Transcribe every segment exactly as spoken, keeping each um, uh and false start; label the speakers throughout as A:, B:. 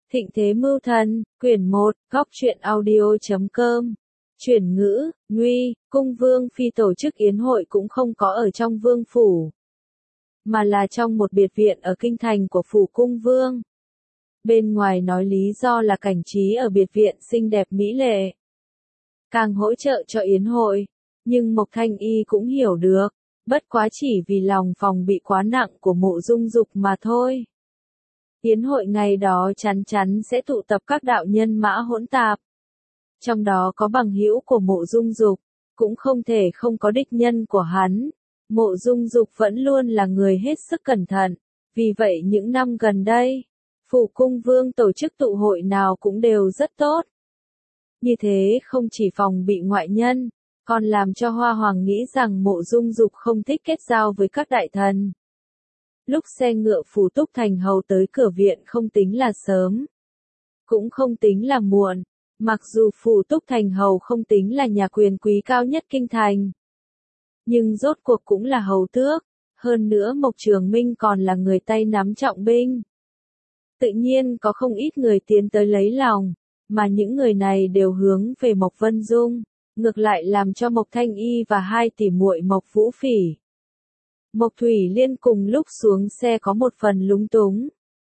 A: Thịnh thế mưu thần, quyển một, góc truyện audio chấm com. Chuyển ngữ, Nguy, cung vương phi tổ chức yến hội cũng không có ở trong vương phủ, mà là trong một biệt viện ở kinh thành của phủ cung vương. Bên ngoài nói lý do là cảnh trí ở biệt viện xinh đẹp mỹ lệ, càng hỗ trợ cho yến hội, nhưng Mộc Thanh Y cũng hiểu được, bất quá chỉ vì lòng phòng bị quá nặng của Mộ Dung Dục mà thôi. Yến hội ngày đó chắn chắn sẽ tụ tập các đạo nhân mã hỗn tạp. Trong đó có bằng hữu của Mộ Dung Dục, cũng không thể không có địch nhân của hắn. Mộ Dung Dục vẫn luôn là người hết sức cẩn thận, vì vậy những năm gần đây, phủ cung vương tổ chức tụ hội nào cũng đều rất tốt. Như thế không chỉ phòng bị ngoại nhân, còn làm cho Hoa Hoàng nghĩ rằng Mộ Dung Dục không thích kết giao với các đại thần. Lúc xe ngựa phủ Túc Thành Hầu tới cửa viện không tính là sớm, cũng không tính là muộn, mặc dù phủ Túc Thành Hầu không tính là nhà quyền quý cao nhất kinh thành, nhưng rốt cuộc cũng là hầu tước, hơn nữa Mộc Trường Minh còn là người tay nắm trọng binh. Tự nhiên có không ít người tiến tới lấy lòng, mà những người này đều hướng về Mộc Vân Dung, ngược lại làm cho Mộc Thanh Y và hai tỷ muội Mộc Vũ Phỉ, Mộc Thủy Liên cùng lúc xuống xe có một phần lúng túng.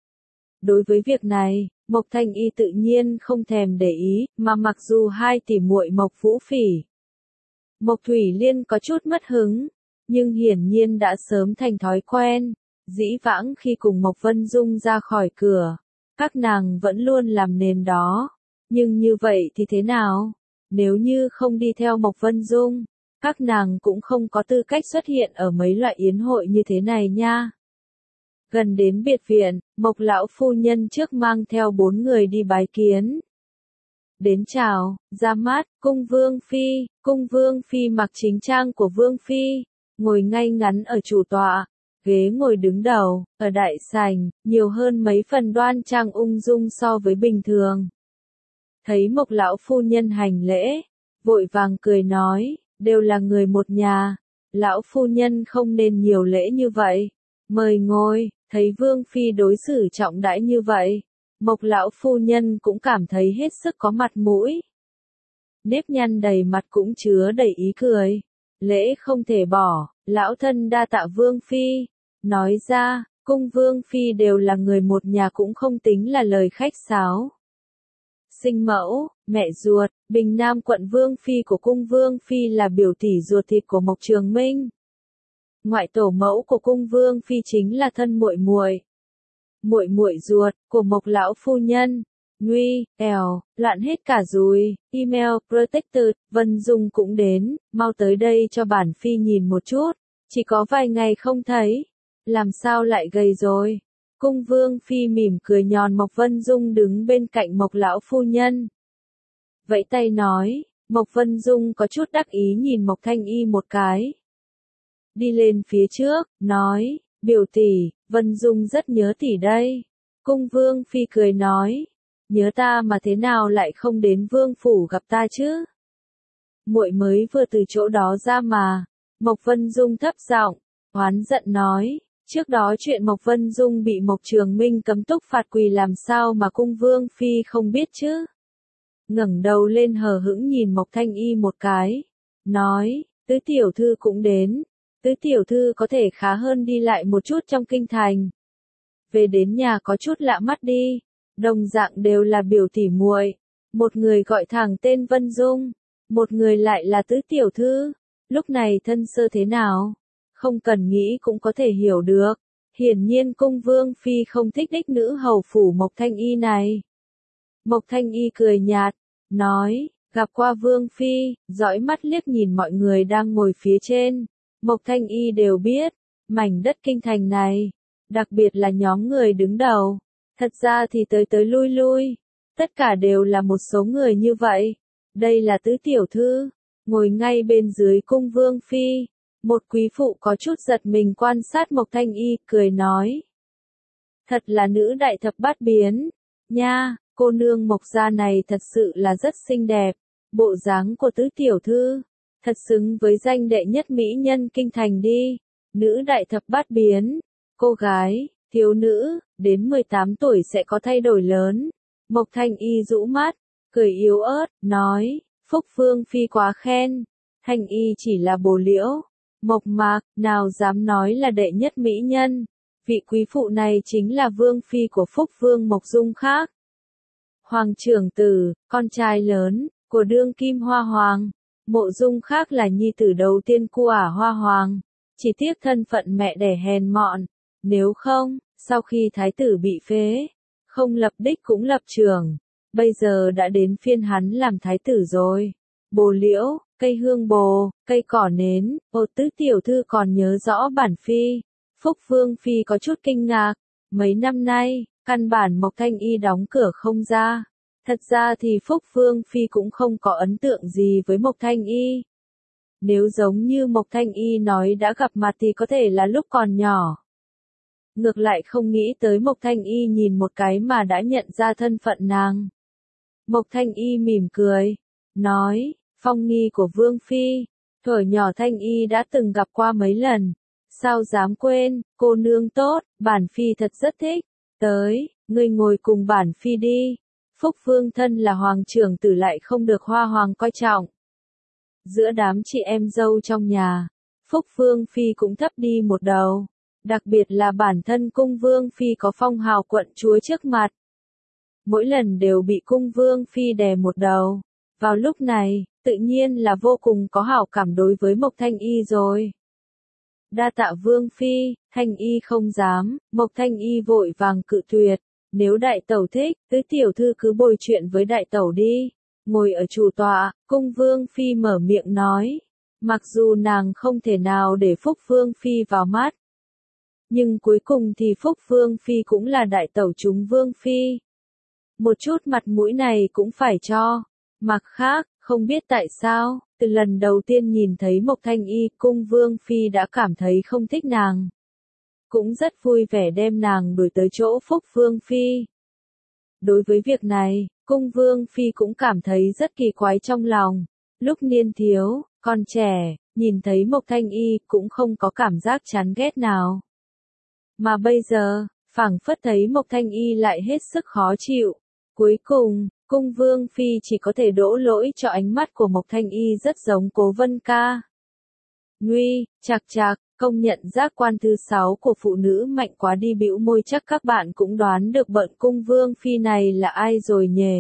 A: Đối với việc này, Mộc Thanh Y tự nhiên không thèm để ý, mà mặc dù hai tỷ muội Mộc Vũ Phỉ, Mộc Thủy Liên có chút mất hứng, nhưng hiển nhiên đã sớm thành thói quen. Dĩ vãng khi cùng Mộc Vân Dung ra khỏi cửa, các nàng vẫn luôn làm nền đó. Nhưng như vậy thì thế nào? Nếu như không đi theo Mộc Vân Dung, các nàng cũng không có tư cách xuất hiện ở mấy loại yến hội như thế này nha. Gần đến biệt viện, Mộc lão phu nhân trước mang theo bốn người đi bái kiến. Đến chào, ra mắt, cung vương phi, cung vương phi mặc chính trang của vương phi, ngồi ngay ngắn ở chủ tọa, ghế ngồi đứng đầu, ở đại sảnh, nhiều hơn mấy phần đoan trang ung dung so với bình thường. Thấy Mộc lão phu nhân hành lễ, vội vàng cười nói, đều là người một nhà, lão phu nhân không nên nhiều lễ như vậy, mời ngồi. Thấy vương phi đối xử trọng đãi như vậy, Mộc lão phu nhân cũng cảm thấy hết sức có mặt mũi. Nếp nhăn đầy mặt cũng chứa đầy ý cười. Lễ không thể bỏ, lão thân đa tạ vương phi. Nói ra, cung vương phi đều là người một nhà cũng không tính là lời khách sáo. Sinh mẫu, mẹ ruột, Bình Nam quận vương phi của cung vương phi là biểu tỷ ruột thịt của Mộc Trường Minh. Ngoại tổ mẫu của cung vương phi chính là thân muội muội, muội muội ruột của Mộc lão phu nhân. Nguy, èo, loạn hết cả rồi. Email protected, Vân Dung cũng đến, mau tới đây cho bản phi nhìn một chút, chỉ có vài ngày không thấy, làm sao lại gầy rồi. Cung vương phi mỉm cười nhòn Mộc Vân Dung đứng bên cạnh Mộc lão phu nhân, vẫy tay nói. Mộc Vân Dung có chút đắc ý nhìn Mộc Thanh Y một cái, đi lên phía trước, nói, biểu tỷ, Vân Dung rất nhớ tỷ đây. Cung vương phi cười nói, nhớ ta mà thế nào lại không đến vương phủ gặp ta chứ? Muội mới vừa từ chỗ đó ra mà. Mộc Vân Dung thấp giọng, oán giận nói, trước đó chuyện Mộc Vân Dung bị Mộc Trường Minh cấm túc phạt quỳ làm sao mà cung vương phi không biết chứ? Ngẩng đầu lên hờ hững nhìn Mộc Thanh Y một cái, nói, tứ tiểu thư cũng đến. Tứ tiểu thư có thể khá hơn đi lại một chút trong kinh thành. Về đến nhà có chút lạ mắt đi, đồng dạng đều là biểu tỷ muội, một người gọi thẳng tên Vân Dung, một người lại là tứ tiểu thư, lúc này thân sơ thế nào, không cần nghĩ cũng có thể hiểu được, hiển nhiên cung vương phi không thích đích nữ hầu phủ Mộc Thanh Y này. Mộc Thanh Y cười nhạt, nói, gặp qua vương phi, dõi mắt liếc nhìn mọi người đang ngồi phía trên. Mộc Thanh Y đều biết, mảnh đất kinh thành này, đặc biệt là nhóm người đứng đầu, thật ra thì tới tới lui lui, tất cả đều là một số người như vậy. Đây là tứ tiểu thư, ngồi ngay bên dưới cung vương phi, một quý phụ có chút giật mình quan sát Mộc Thanh Y, cười nói, thật là nữ đại thập bát biến, nha, cô nương Mộc gia này thật sự là rất xinh đẹp, bộ dáng của tứ tiểu thư thật xứng với danh đệ nhất mỹ nhân kinh thành đi. Nữ đại thập bát biến, cô gái, thiếu nữ, đến mười tám tuổi sẽ có thay đổi lớn, Mộc Thanh Y rũ mắt, cười yếu ớt, nói, Phúc Vương Phi quá khen, Thanh Y chỉ là bồ liễu, Mộc Mạc, nào dám nói là đệ nhất mỹ nhân, vị quý phụ này chính là Vương Phi của Phúc Vương Mộc Dung khác. Hoàng trưởng tử, con trai lớn, của đương kim Hoa Hoàng, Mộ Dung khác là nhi tử đầu tiên của Hoa Hoàng, chỉ tiếc thân phận mẹ đẻ hèn mọn, nếu không, sau khi thái tử bị phế, không lập đích cũng lập trưởng, bây giờ đã đến phiên hắn làm thái tử rồi. Bồ liễu, cây hương bồ, cây cỏ nến, ô tứ tiểu thư còn nhớ rõ bản Phi. Phúc Vương Phi có chút kinh ngạc, mấy năm nay, căn bản Mộc Thanh Y đóng cửa không ra. Thật ra thì Phúc Vương Phi cũng không có ấn tượng gì với Mộc Thanh Y. Nếu giống như Mộc Thanh Y nói đã gặp mặt thì có thể là lúc còn nhỏ. Ngược lại không nghĩ tới Mộc Thanh Y nhìn một cái mà đã nhận ra thân phận nàng. Mộc Thanh Y mỉm cười, nói, phong nghi của Vương Phi, thuở nhỏ Thanh Y đã từng gặp qua mấy lần. Sao dám quên, cô nương tốt, bản Phi thật rất thích. Tới, ngươi ngồi cùng bản Phi đi. Phúc Vương thân là hoàng trưởng tử lại không được Hoa Hoàng coi trọng. Giữa đám chị em dâu trong nhà, Phúc Vương Phi cũng thấp đi một đầu. Đặc biệt là bản thân cung Vương Phi có phong hào quận chúa trước mặt. Mỗi lần đều bị cung Vương Phi đè một đầu. Vào lúc này, tự nhiên là vô cùng có hảo cảm đối với Mộc Thanh Y rồi. Đa tạ Vương Phi, Thanh Y không dám, Mộc Thanh Y vội vàng cự tuyệt. Nếu đại tẩu thích, tứ tiểu thư cứ bồi chuyện với đại tẩu đi. Ngồi ở chủ tọa, cung Vương Phi mở miệng nói. Mặc dù nàng không thể nào để Phúc Vương Phi vào mắt. Nhưng cuối cùng thì Phúc Vương Phi cũng là đại tẩu chúng Vương Phi. Một chút mặt mũi này cũng phải cho. Mặt khác, không biết tại sao, từ lần đầu tiên nhìn thấy Mộc Thanh Y, cung Vương Phi đã cảm thấy không thích nàng. Cũng rất vui vẻ đem nàng đuổi tới chỗ Phúc Vương Phi. Đối với việc này, cung Vương Phi cũng cảm thấy rất kỳ quái trong lòng. Lúc niên thiếu, còn trẻ, nhìn thấy Mộc Thanh Y cũng không có cảm giác chán ghét nào. Mà bây giờ, phảng phất thấy Mộc Thanh Y lại hết sức khó chịu. Cuối cùng, cung Vương Phi chỉ có thể đổ lỗi cho ánh mắt của Mộc Thanh Y rất giống Cố Vân Ca. Nguy, chạc chạc, công nhận giác quan thứ sáu của phụ nữ mạnh quá đi, bĩu môi, chắc các bạn cũng đoán được bận cung Vương Phi này là ai rồi nhỉ.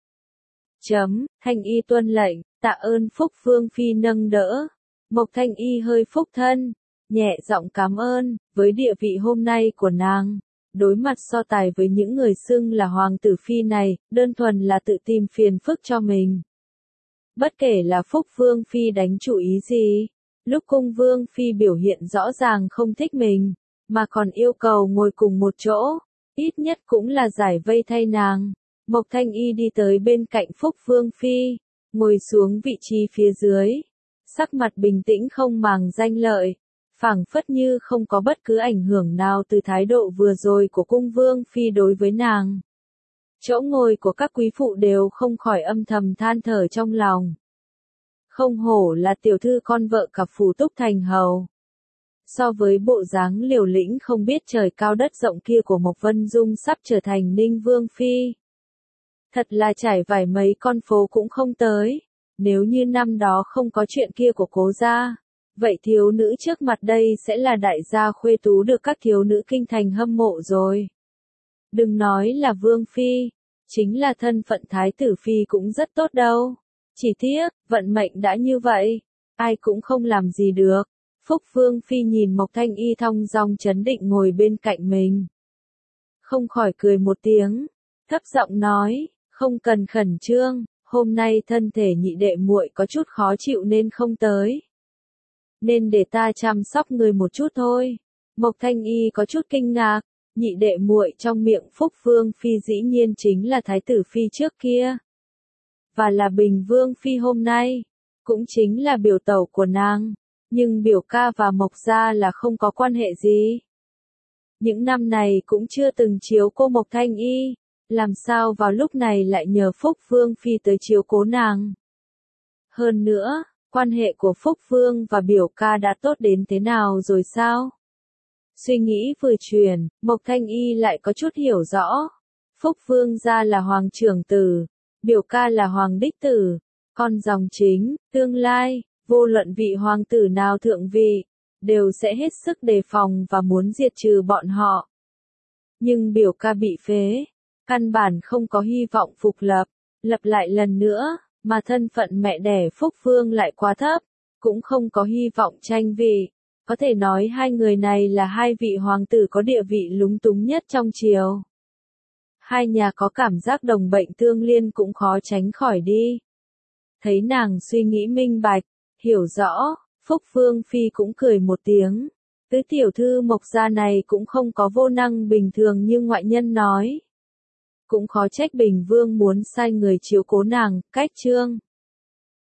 A: Chấm, Thanh Y tuân lệnh, tạ ơn Phúc Vương Phi nâng đỡ. Mộc Thanh Y hơi phúc thân, nhẹ giọng cảm ơn, với địa vị hôm nay của nàng. Đối mặt so tài với những người xưng là hoàng tử phi này, đơn thuần là tự tìm phiền phức cho mình. Bất kể là Phúc Vương Phi đánh chủ ý gì, lúc cung Vương Phi biểu hiện rõ ràng không thích mình, mà còn yêu cầu ngồi cùng một chỗ, ít nhất cũng là giải vây thay nàng. Mộc Thanh Y đi tới bên cạnh Phúc Vương Phi, ngồi xuống vị trí phía dưới, sắc mặt bình tĩnh không màng danh lợi. Phảng phất như không có bất cứ ảnh hưởng nào từ thái độ vừa rồi của cung Vương Phi đối với nàng. Chỗ ngồi của các quý phụ đều không khỏi âm thầm than thở trong lòng. Không hổ là tiểu thư con vợ cả phủ Túc Thành Hầu. So với bộ dáng liều lĩnh không biết trời cao đất rộng kia của Mộc Vân Dung sắp trở thành Ninh Vương Phi. Thật là trải vải mấy con phố cũng không tới. Nếu như năm đó không có chuyện kia của Cố gia, vậy thiếu nữ trước mặt đây sẽ là đại gia khuê tú được các thiếu nữ kinh thành hâm mộ rồi. Đừng nói là Vương Phi, chính là thân phận Thái tử Phi cũng rất tốt đâu. Chỉ tiếc, vận mệnh đã như vậy, ai cũng không làm gì được. Phúc Vương Phi nhìn Mộc Thanh Y thong dong chấn định ngồi bên cạnh mình. Không khỏi cười một tiếng, thấp giọng nói, không cần khẩn trương, hôm nay thân thể nhị đệ muội có chút khó chịu nên không tới. Nên để ta chăm sóc người một chút thôi. Mộc Thanh Y có chút kinh ngạc, nhị đệ muội trong miệng Phúc Vương Phi dĩ nhiên chính là Thái tử Phi trước kia. Và là Bình Vương Phi hôm nay, cũng chính là biểu tẩu của nàng, nhưng biểu ca và Mộc gia là không có quan hệ gì. Những năm này cũng chưa từng chiếu cô Mộc Thanh Y, làm sao vào lúc này lại nhờ Phúc Vương Phi tới chiếu cố nàng. Hơn nữa, quan hệ của Phúc Vương và biểu ca đã tốt đến thế nào rồi sao? Suy nghĩ vừa chuyển, Mộc Thanh Y lại có chút hiểu rõ. Phúc Vương gia là hoàng trưởng tử, biểu ca là hoàng đích tử, con dòng chính, tương lai, vô luận vị hoàng tử nào thượng vị, đều sẽ hết sức đề phòng và muốn diệt trừ bọn họ. Nhưng biểu ca bị phế, căn bản không có hy vọng phục lập, lập lại lần nữa, mà thân phận mẹ đẻ Phúc Vương lại quá thấp, cũng không có hy vọng tranh vị. Có thể nói hai người này là hai vị hoàng tử có địa vị lúng túng nhất trong triều. Hai nhà có cảm giác đồng bệnh tương liên cũng khó tránh khỏi đi. Thấy nàng suy nghĩ minh bạch, hiểu rõ, Phúc Vương Phi cũng cười một tiếng. Tứ tiểu thư Mộc gia này cũng không có vô năng bình thường như ngoại nhân nói. Cũng khó trách Bình Vương muốn sai người chiếu cố nàng, cách trương.